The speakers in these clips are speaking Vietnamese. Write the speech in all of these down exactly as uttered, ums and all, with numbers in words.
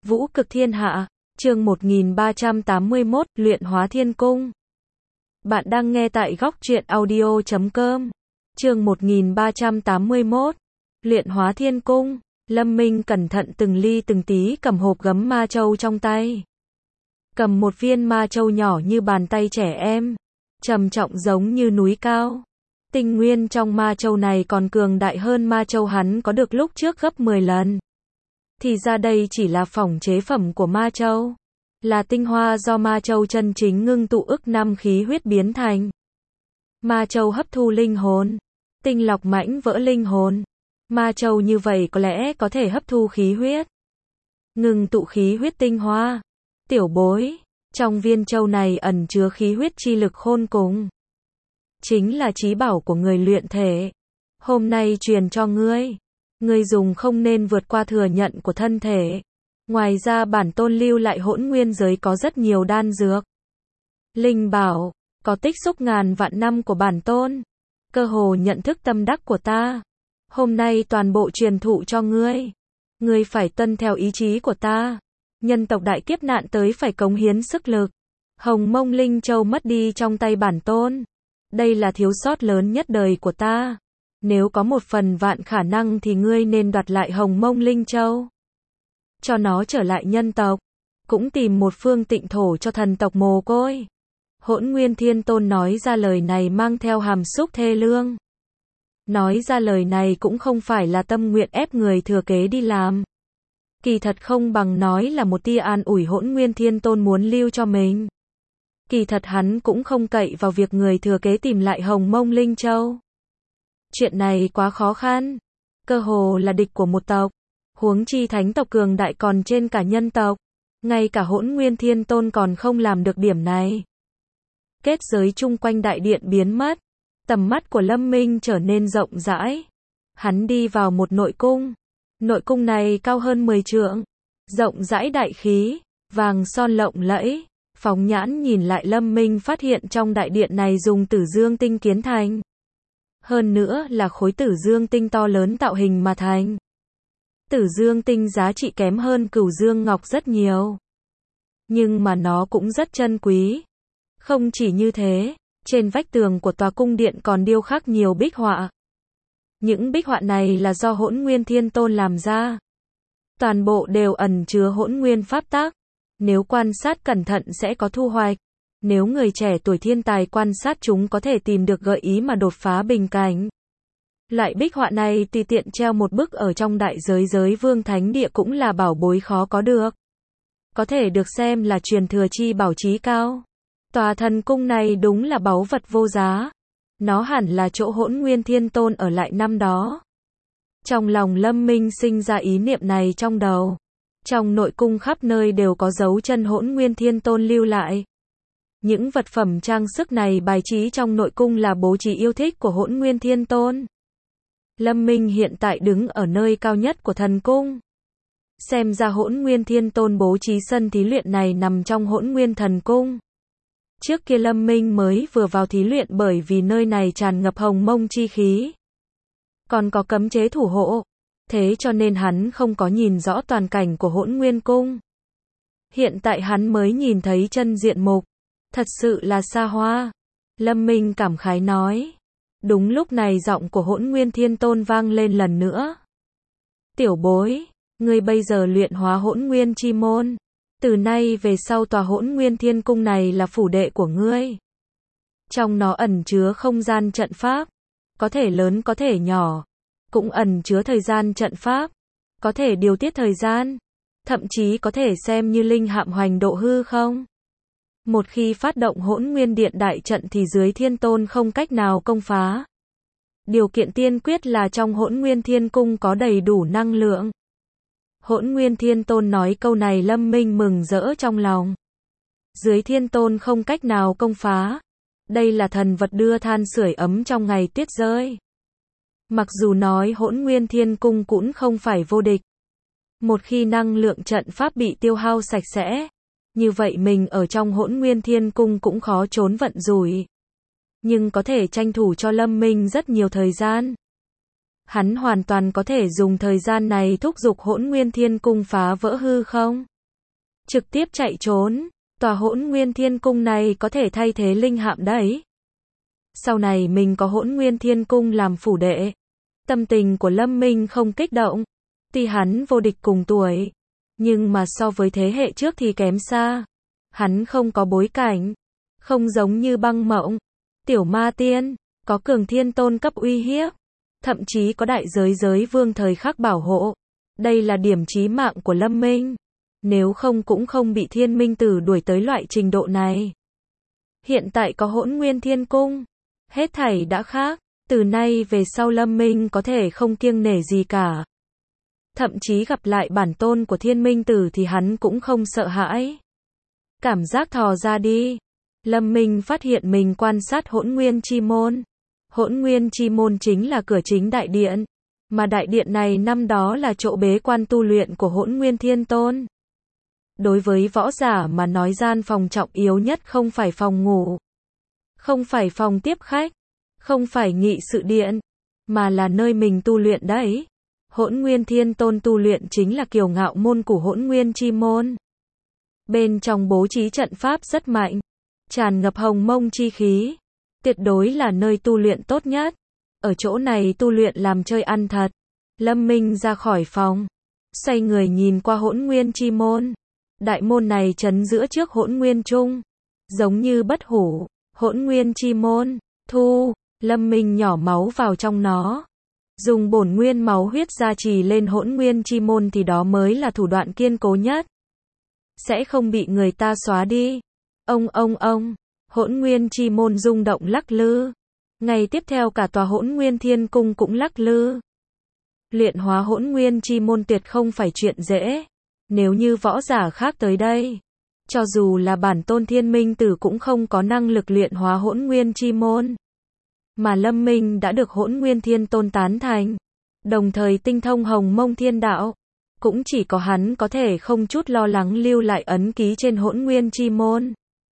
Vũ cực thiên hạ, chương một nghìn ba trăm tám mươi mốt, luyện hóa thiên cung. Bạn đang nghe tại góc truyện audio chấm com. Chương một nghìn ba trăm tám mươi mốt, luyện hóa thiên cung. Lâm Minh cẩn thận từng ly từng tí cầm hộp gấm ma châu trong tay. Cầm một viên ma châu nhỏ như bàn tay trẻ em, trầm trọng giống như núi cao. Tinh nguyên trong ma châu này còn cường đại hơn ma châu hắn có được lúc trước gấp mười lần. Thì ra đây chỉ là phỏng chế phẩm của ma châu, là tinh hoa do ma châu chân chính ngưng tụ ức năm khí huyết biến thành. Ma châu hấp thu linh hồn, tinh lọc mãnh vỡ linh hồn. Ma châu như vậy có lẽ có thể hấp thu khí huyết, ngưng tụ khí huyết tinh hoa. Tiểu bối, trong viên châu này ẩn chứa khí huyết chi lực khôn cùng, chính là chí bảo của người luyện thể. Hôm nay truyền cho ngươi, ngươi dùng không nên vượt qua thừa nhận của thân thể. Ngoài ra bản tôn lưu lại hỗn nguyên giới có rất nhiều đan dược, linh bảo, có tích xúc ngàn vạn năm của bản tôn, cơ hồ nhận thức tâm đắc của ta. Hôm nay toàn bộ truyền thụ cho ngươi. Ngươi phải tuân theo ý chí của ta. Nhân tộc đại kiếp nạn tới phải cống hiến sức lực. Hồng Mông Linh Châu mất đi trong tay bản tôn, đây là thiếu sót lớn nhất đời của ta. Nếu có một phần vạn khả năng thì ngươi nên đoạt lại Hồng Mông Linh Châu, cho nó trở lại nhân tộc, cũng tìm một phương tịnh thổ cho thần tộc mồ côi. Hỗn Nguyên Thiên Tôn nói ra lời này mang theo hàm xúc thê lương. Nói ra lời này cũng không phải là tâm nguyện ép người thừa kế đi làm. Kỳ thật không bằng nói là một tia an ủi Hỗn Nguyên Thiên Tôn muốn lưu cho mình. Kỳ thật hắn cũng không cậy vào việc người thừa kế tìm lại Hồng Mông Linh Châu. Chuyện này quá khó khăn, cơ hồ là địch của một tộc, huống chi thánh tộc cường đại còn trên cả nhân tộc. Ngay cả Hỗn Nguyên Thiên Tôn còn không làm được điểm này. Kết giới chung quanh đại điện biến mất, tầm mắt của Lâm Minh trở nên rộng rãi. Hắn đi vào một nội cung. Nội cung này cao hơn mười trượng, rộng rãi đại khí, vàng son lộng lẫy. Phóng nhãn nhìn lại, Lâm Minh phát hiện trong đại điện này dùng tử dương tinh kiến thành. Hơn nữa là khối tử dương tinh to lớn tạo hình mà thành. Tử dương tinh giá trị kém hơn cửu dương ngọc rất nhiều, nhưng mà nó cũng rất chân quý. Không chỉ như thế, trên vách tường của tòa cung điện còn điêu khắc nhiều bích họa. Những bích họa này là do Hỗn Nguyên Thiên Tôn làm ra. Toàn bộ đều ẩn chứa hỗn nguyên pháp tắc. Nếu quan sát cẩn thận sẽ có thu hoạch. Nếu người trẻ tuổi thiên tài quan sát chúng có thể tìm được gợi ý mà đột phá bình cảnh. Loại bích họa này tùy tiện treo một bức ở trong đại giới giới vương thánh địa cũng là bảo bối khó có được. Có thể được xem là truyền thừa chi bảo chí cao. Tòa thần cung này đúng là báu vật vô giá. Nó hẳn là chỗ Hỗn Nguyên Thiên Tôn ở lại năm đó. Trong lòng Lâm Minh sinh ra ý niệm này trong đầu. Trong nội cung khắp nơi đều có dấu chân Hỗn Nguyên Thiên Tôn lưu lại. Những vật phẩm trang sức này bài trí trong nội cung là bố trí yêu thích của Hỗn Nguyên Thiên Tôn. Lâm Minh hiện tại đứng ở nơi cao nhất của thần cung. Xem ra Hỗn Nguyên Thiên Tôn bố trí sân thí luyện này nằm trong Hỗn Nguyên Thần Cung. Trước kia Lâm Minh mới vừa vào thí luyện bởi vì nơi này tràn ngập hồng mông chi khí, còn có cấm chế thủ hộ, thế cho nên hắn không có nhìn rõ toàn cảnh của Hỗn Nguyên Cung. Hiện tại hắn mới nhìn thấy chân diện mục, thật sự là xa hoa. Lâm Minh cảm khái nói. Đúng lúc này giọng của Hỗn Nguyên Thiên Tôn vang lên lần nữa. Tiểu bối, ngươi bây giờ luyện hóa Hỗn Nguyên chi môn. Từ nay về sau tòa Hỗn Nguyên Thiên Cung này là phủ đệ của ngươi. Trong nó ẩn chứa không gian trận pháp, có thể lớn có thể nhỏ, cũng ẩn chứa thời gian trận pháp, có thể điều tiết thời gian, thậm chí có thể xem như linh hạm hoành độ hư không. Một khi phát động Hỗn Nguyên Điện đại trận thì dưới Thiên Tôn không cách nào công phá. Điều kiện tiên quyết là trong Hỗn Nguyên Thiên Cung có đầy đủ năng lượng. Hỗn Nguyên Thiên Tôn nói câu này Lâm Minh mừng rỡ trong lòng. Dưới Thiên Tôn không cách nào công phá. Đây là thần vật đưa than sưởi ấm trong ngày tuyết rơi. Mặc dù nói Hỗn Nguyên Thiên Cung cũng không phải vô địch. Một khi năng lượng trận pháp bị tiêu hao sạch sẽ, như vậy mình ở trong Hỗn Nguyên Thiên Cung cũng khó trốn vận rủi. Nhưng có thể tranh thủ cho Lâm Minh rất nhiều thời gian. Hắn hoàn toàn có thể dùng thời gian này thúc giục Hỗn Nguyên Thiên Cung phá vỡ hư không. trực tiếp chạy trốn. Tòa Hỗn Nguyên Thiên Cung này có thể thay thế linh hạm đấy. Sau này mình có Hỗn Nguyên Thiên Cung làm phủ đệ. Tâm tình của Lâm Minh không kích động. Tuy hắn vô địch cùng tuổi, nhưng mà so với thế hệ trước thì kém xa. Hắn không có bối cảnh, không giống như Băng Mộng, Tiểu Ma Tiên, có Cường Thiên Tôn cấp uy hiếp, thậm chí có Đại Giới Giới Vương thời khắc bảo hộ. Đây là điểm chí mạng của Lâm Minh. Nếu không cũng không bị Thiên Minh Tử đuổi tới loại trình độ này. Hiện tại có Hỗn Nguyên Thiên Cung, hết thảy đã khác. Từ nay về sau Lâm Minh có thể không kiêng nể gì cả. Thậm chí gặp lại bản tôn của Thiên Minh Tử thì hắn cũng không sợ hãi. Cảm giác thò ra đi. Lâm Minh phát hiện mình quan sát Hỗn Nguyên Chi Môn. Hỗn Nguyên Chi Môn chính là cửa chính đại điện. Mà đại điện này năm đó là chỗ bế quan tu luyện của Hỗn Nguyên Thiên Tôn. Đối với võ giả mà nói, gian phòng trọng yếu nhất không phải phòng ngủ, không phải phòng tiếp khách, không phải nghị sự điện, mà là nơi mình tu luyện đấy. Hỗn Nguyên Thiên Tôn tu luyện chính là Kiều Ngạo Môn của Hỗn Nguyên Chi Môn. Bên trong bố trí trận pháp rất mạnh, tràn ngập hồng mông chi khí, tuyệt đối là nơi tu luyện tốt nhất. Ở chỗ này tu luyện làm chơi ăn thật. Lâm Minh ra khỏi phòng, xoay người nhìn qua Hỗn Nguyên Chi Môn. Đại môn này trấn giữa trước Hỗn Nguyên Trung, giống như bất hủ. Hỗn Nguyên Chi Môn, thu. Lâm Minh nhỏ máu vào trong nó, dùng bổn nguyên máu huyết gia trì lên Hỗn Nguyên Chi Môn thì đó mới là thủ đoạn kiên cố nhất, sẽ không bị người ta xóa đi. Ông ông ông, Hỗn Nguyên Chi Môn rung động lắc lư. Ngày tiếp theo cả tòa Hỗn Nguyên Thiên Cung cũng lắc lư. Luyện hóa Hỗn Nguyên Chi Môn tuyệt không phải chuyện dễ. Nếu như võ giả khác tới đây, cho dù là bản tôn Thiên Minh Tử cũng không có năng lực luyện hóa Hỗn Nguyên Chi Môn. Mà Lâm Minh đã được Hỗn Nguyên Thiên Tôn tán thành, đồng thời tinh thông hồng mông thiên đạo. Cũng chỉ có hắn có thể không chút lo lắng lưu lại ấn ký trên Hỗn Nguyên Chi Môn.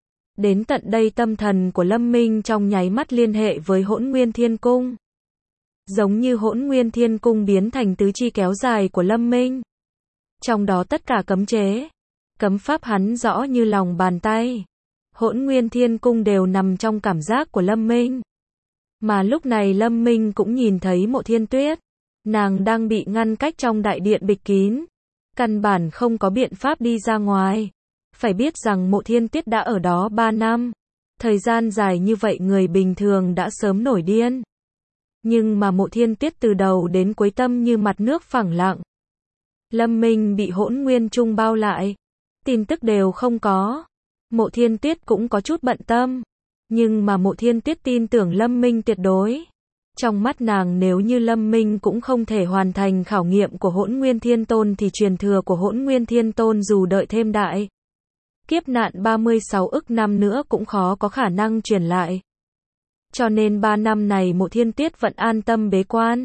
Đến tận đây tâm thần của Lâm Minh trong nháy mắt liên hệ với Hỗn Nguyên Thiên Cung. Giống như Hỗn Nguyên Thiên Cung biến thành tứ chi kéo dài của Lâm Minh. Trong đó tất cả cấm chế, cấm pháp hắn rõ như lòng bàn tay. Hỗn Nguyên Thiên Cung đều nằm trong cảm giác của Lâm Minh. Mà lúc này Lâm Minh cũng nhìn thấy Mộ Thiên Tuyết. Nàng đang bị ngăn cách trong đại điện bịch kín. Căn bản không có biện pháp đi ra ngoài. Phải biết rằng Mộ Thiên Tuyết đã ở đó ba năm. Thời gian dài như vậy người bình thường đã sớm nổi điên. Nhưng mà Mộ Thiên Tuyết từ đầu đến cuối tâm như mặt nước phẳng lặng. Lâm Minh bị Hỗn Nguyên Trung bao lại. Tin tức đều không có. Mộ Thiên Tuyết cũng có chút bận tâm. Nhưng mà Mộ Thiên Tuyết tin tưởng Lâm Minh tuyệt đối. Trong mắt nàng nếu như Lâm Minh cũng không thể hoàn thành khảo nghiệm của Hỗn Nguyên Thiên Tôn thì truyền thừa của Hỗn Nguyên Thiên Tôn dù đợi thêm đại kiếp nạn ba mươi sáu ức năm nữa cũng khó có khả năng truyền lại. Cho nên ba năm này Mộ Thiên Tuyết vẫn an tâm bế quan.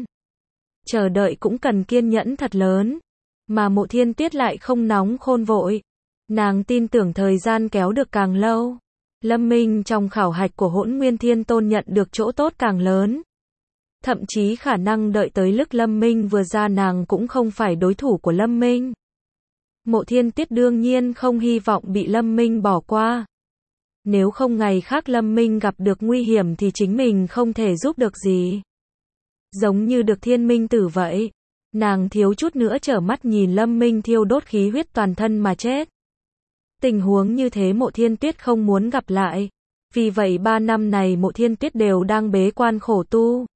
Chờ đợi cũng cần kiên nhẫn thật lớn. Mà Mộ Thiên Tuyết lại không nóng khôn vội. Nàng tin tưởng thời gian kéo được càng lâu, Lâm Minh trong khảo hạch của Hỗn Nguyên Thiên Tôn nhận được chỗ tốt càng lớn. Thậm chí khả năng đợi tới lúc Lâm Minh vừa ra nàng cũng không phải đối thủ của Lâm Minh. Mộ Thiên Tuyết đương nhiên không hy vọng bị Lâm Minh bỏ qua. Nếu không ngày khác Lâm Minh gặp được nguy hiểm thì chính mình không thể giúp được gì. Giống như được Thiên Minh Tử vậy. Nàng thiếu chút nữa trở mắt nhìn Lâm Minh thiêu đốt khí huyết toàn thân mà chết. Tình huống như thế Mộ Thiên Tuyết không muốn gặp lại. Vì vậy ba năm này Mộ Thiên Tuyết đều đang bế quan khổ tu.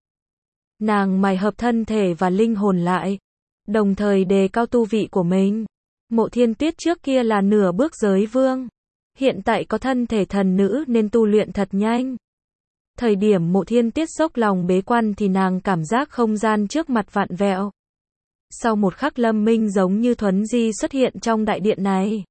Nàng mài hợp thân thể và linh hồn lại, đồng thời đề cao tu vị của mình. Mộ Thiên Tuyết trước kia là nửa bước giới vương, hiện tại có thân thể thần nữ nên tu luyện thật nhanh. Thời điểm Mộ Thiên Tuyết dốc lòng bế quan thì nàng cảm giác không gian trước mặt vặn vẹo. Sau một khắc Lâm Minh giống như thuấn di xuất hiện trong đại điện này.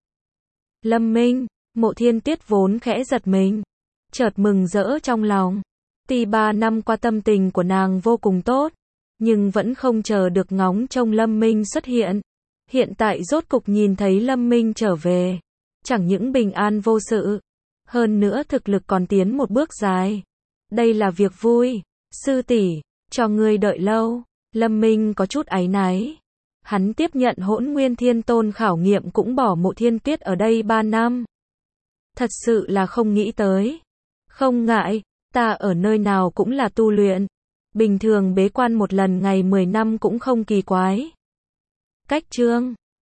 Lâm Minh, Mộ Thiên Tuyết vốn khẽ giật mình, chợt mừng rỡ trong lòng. Tuy ba năm qua tâm tình của nàng vô cùng tốt, nhưng vẫn không chờ được ngóng trông Lâm Minh xuất hiện. Hiện tại rốt cục nhìn thấy Lâm Minh trở về, chẳng những bình an vô sự, hơn nữa thực lực còn tiến một bước dài. Đây là việc vui, sư tỷ, cho ngươi đợi lâu. Lâm Minh có chút áy náy. Hắn tiếp nhận Hỗn Nguyên Thiên Tôn khảo nghiệm cũng bỏ Mộ Thiên Tuyết ở đây ba năm. Thật sự là không nghĩ tới. Không ngại, ta ở nơi nào cũng là tu luyện. Bình thường bế quan một lần ngày mười năm cũng không kỳ quái. Cách chương